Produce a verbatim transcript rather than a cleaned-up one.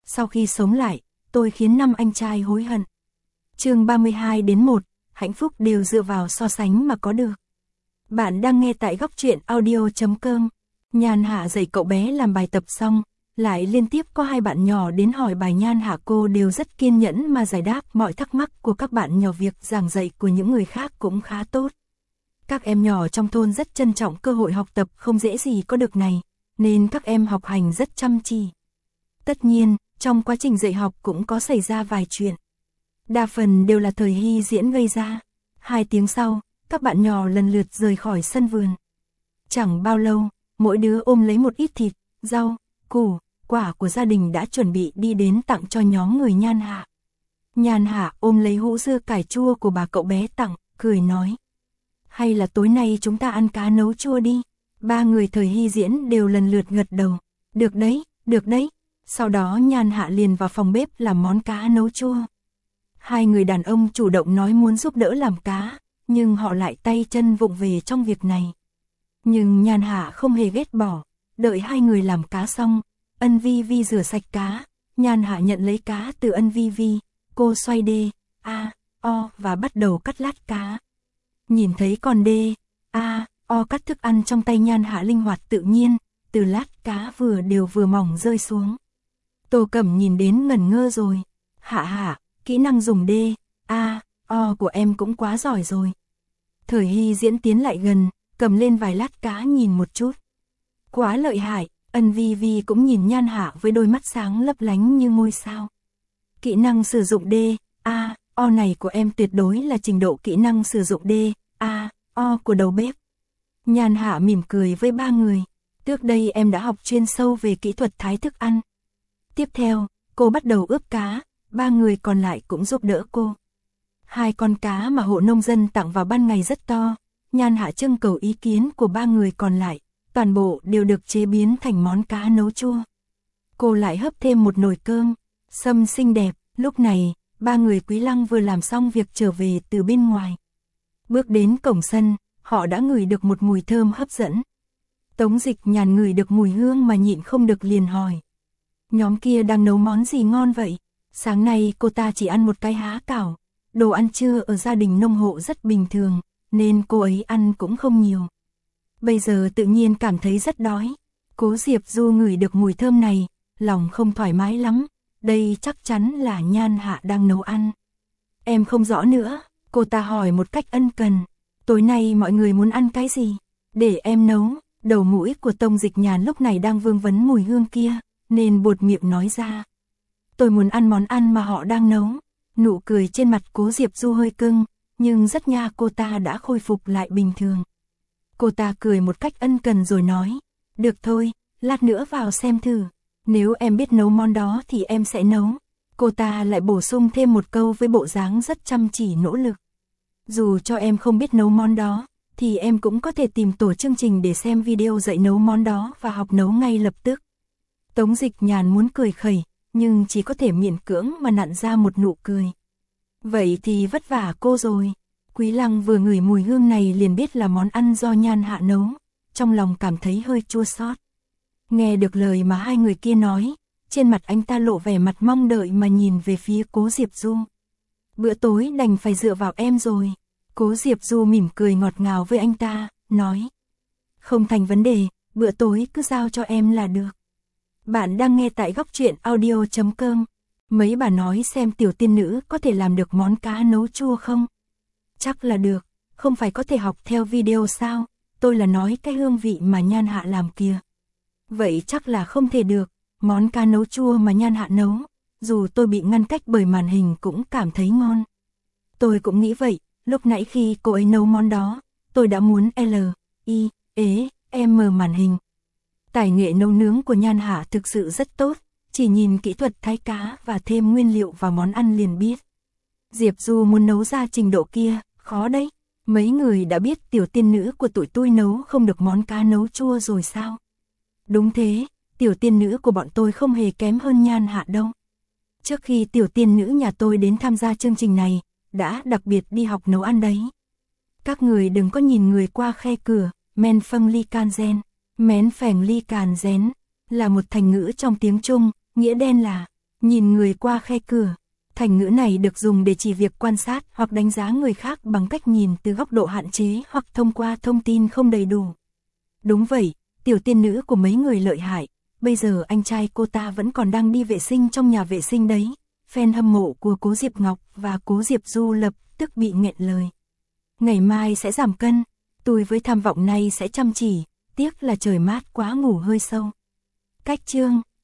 sau khi sống lại, tôi khiến năm anh trai hối hận. Chương ba mươi hai đến một, hạnh phúc đều dựa vào so sánh mà có được. Bạn đang nghe tại góc truyện audio chấm com. Nhan Hạ dạy cậu bé làm bài tập xong, lại liên tiếp có hai bạn nhỏ đến hỏi bài. Nhan Hạ cô đều rất kiên nhẫn mà giải đáp mọi thắc mắc của các bạn nhỏ. Việc giảng dạy của những người khác cũng khá tốt. Các em nhỏ trong thôn rất trân trọng cơ hội học tập không dễ gì có được này, nên các em học hành rất chăm chỉ. Tất nhiên, trong quá trình dạy học cũng có xảy ra vài chuyện. Đa phần đều là Thời Hy diễn gây ra. Hai tiếng sau, các bạn nhỏ lần lượt rời khỏi sân vườn. Chẳng bao lâu, mỗi đứa ôm lấy một ít thịt, rau, củ, quả của gia đình đã chuẩn bị đi đến tặng cho nhóm người Nhan Hạ. Nhan Hạ ôm lấy hũ dưa cải chua của bà cậu bé tặng, cười nói: hay là tối nay chúng ta ăn cá nấu chua đi. Ba người Thời Hy diễn đều lần lượt gật đầu. Được đấy, được đấy. Sau đó Nhan Hạ liền vào phòng bếp làm món cá nấu chua. Hai người đàn ông chủ động nói muốn giúp đỡ làm cá, nhưng họ lại tay chân vụng về trong việc này. Nhưng Nhan Hạ không hề ghét bỏ. Đợi hai người làm cá xong, Ân Vi Vi rửa sạch cá, Nhan Hạ nhận lấy cá từ Ân Vi Vi, cô xoay đê, a, o và bắt đầu cắt lát cá. Nhìn thấy con đê, a, o cắt thức ăn trong tay Nhan Hạ linh hoạt tự nhiên, từ lát cá vừa đều vừa mỏng rơi xuống. Tô Cẩm nhìn đến ngẩn ngơ rồi. Hạ Hạ, kỹ năng dùng đê, a, o của em cũng quá giỏi rồi. Thời Hy diễn tiến lại gần, cầm lên vài lát cá nhìn một chút. Quá lợi hại. Ân Vi Vi cũng nhìn Nhan Hạ với đôi mắt sáng lấp lánh như ngôi sao. Kỹ năng sử dụng đê, a, o này của em tuyệt đối là trình độ kỹ năng sử dụng đê, a, o của đầu bếp. Nhan Hạ mỉm cười với ba người. Trước đây em đã học chuyên sâu về kỹ thuật thái thức ăn. Tiếp theo, cô bắt đầu ướp cá, ba người còn lại cũng giúp đỡ cô. Hai con cá mà hộ nông dân tặng vào ban ngày rất to. Nhan Hạ trưng cầu ý kiến của ba người còn lại. Toàn bộ đều được chế biến thành món cá nấu chua. Cô lại hấp thêm một nồi cơm, sâm xinh đẹp. Lúc này, ba người Quý Lăng vừa làm xong việc trở về từ bên ngoài. Bước đến cổng sân, họ đã ngửi được một mùi thơm hấp dẫn. Tống Dịch Nhàn ngửi được mùi hương mà nhịn không được liền hỏi: nhóm kia đang nấu món gì ngon vậy? Sáng nay cô ta chỉ ăn một cái há cảo. Đồ ăn trưa ở gia đình nông hộ rất bình thường, nên cô ấy ăn cũng không nhiều. Bây giờ tự nhiên cảm thấy rất đói. Cố Diệp Du ngửi được mùi thơm này, lòng không thoải mái lắm. Đây chắc chắn là Nhan Hạ đang nấu ăn. Em không rõ nữa, cô ta hỏi một cách ân cần. Tối nay mọi người muốn ăn cái gì? Để em nấu. Đầu mũi của Tông Dịch Nhàn lúc này đang vương vấn mùi hương kia, nên buột miệng nói ra: tôi muốn ăn món ăn mà họ đang nấu. Nụ cười trên mặt Cố Diệp Du hơi cưng, nhưng rất nhanh cô ta đã khôi phục lại bình thường. Cô ta cười một cách ân cần rồi nói: được thôi, lát nữa vào xem thử. Nếu em biết nấu món đó thì em sẽ nấu. Cô ta lại bổ sung thêm một câu với bộ dáng rất chăm chỉ nỗ lực. Dù cho em không biết nấu món đó, thì em cũng có thể tìm tổ chương trình để xem video dạy nấu món đó và học nấu ngay lập tức. Tống Dịch Nhàn muốn cười khẩy, nhưng chỉ có thể miễn cưỡng mà nặn ra một nụ cười. Vậy thì vất vả cô rồi. Quý Lăng vừa ngửi mùi hương này liền biết là món ăn do Nhan Hạ nấu, trong lòng cảm thấy hơi chua xót. Nghe được lời mà hai người kia nói, trên mặt anh ta lộ vẻ mặt mong đợi mà nhìn về phía Cố Diệp Du. Bữa tối đành phải dựa vào em rồi. Cố Diệp Du mỉm cười ngọt ngào với anh ta, nói: không thành vấn đề, bữa tối cứ giao cho em là được. Bạn đang nghe tại góc truyện audio chấm com. Mấy bà nói xem tiểu tiên nữ có thể làm được món cá nấu chua không? Chắc là được, không phải có thể học theo video sao? Tôi là nói cái hương vị mà Nhan Hạ làm kia. Vậy chắc là không thể được, món cá nấu chua mà Nhan Hạ nấu, dù tôi bị ngăn cách bởi màn hình cũng cảm thấy ngon. Tôi cũng nghĩ vậy, lúc nãy khi cô ấy nấu món đó, tôi đã muốn L, I, E, M màn hình. Tài nghệ nấu nướng của Nhan Hạ thực sự rất tốt, chỉ nhìn kỹ thuật thái cá và thêm nguyên liệu vào món ăn liền biết. Diệp Du muốn nấu ra trình độ kia, khó đấy. Mấy người đã biết tiểu tiên nữ của tụi tôi nấu không được món cá nấu chua rồi sao? Đúng thế, tiểu tiên nữ của bọn tôi không hề kém hơn Nhan Hạ đâu. Trước khi tiểu tiên nữ nhà tôi đến tham gia chương trình này, đã đặc biệt đi học nấu ăn đấy. Các người đừng có nhìn người qua khe cửa. Men phâng ly can gen, mén phèng ly càn rén, là một thành ngữ trong tiếng Trung, nghĩa đen là Nhìn người qua khe cửa. Thành ngữ này được dùng để chỉ việc quan sát hoặc đánh giá người khác bằng cách nhìn từ góc độ hạn chế hoặc thông qua thông tin không đầy đủ. Đúng vậy, tiểu tiên nữ của mấy người lợi hại, bây giờ anh trai cô ta vẫn còn đang đi vệ sinh trong nhà vệ sinh đấy. Fan hâm mộ của Cố Diệp Ngọc và Cố Diệp Du lập tức bị nghẹn lời. Ngày mai sẽ giảm cân, tôi với tham vọng này sẽ chăm chỉ, tiếc là trời mát quá ngủ hơi sâu. Cách chương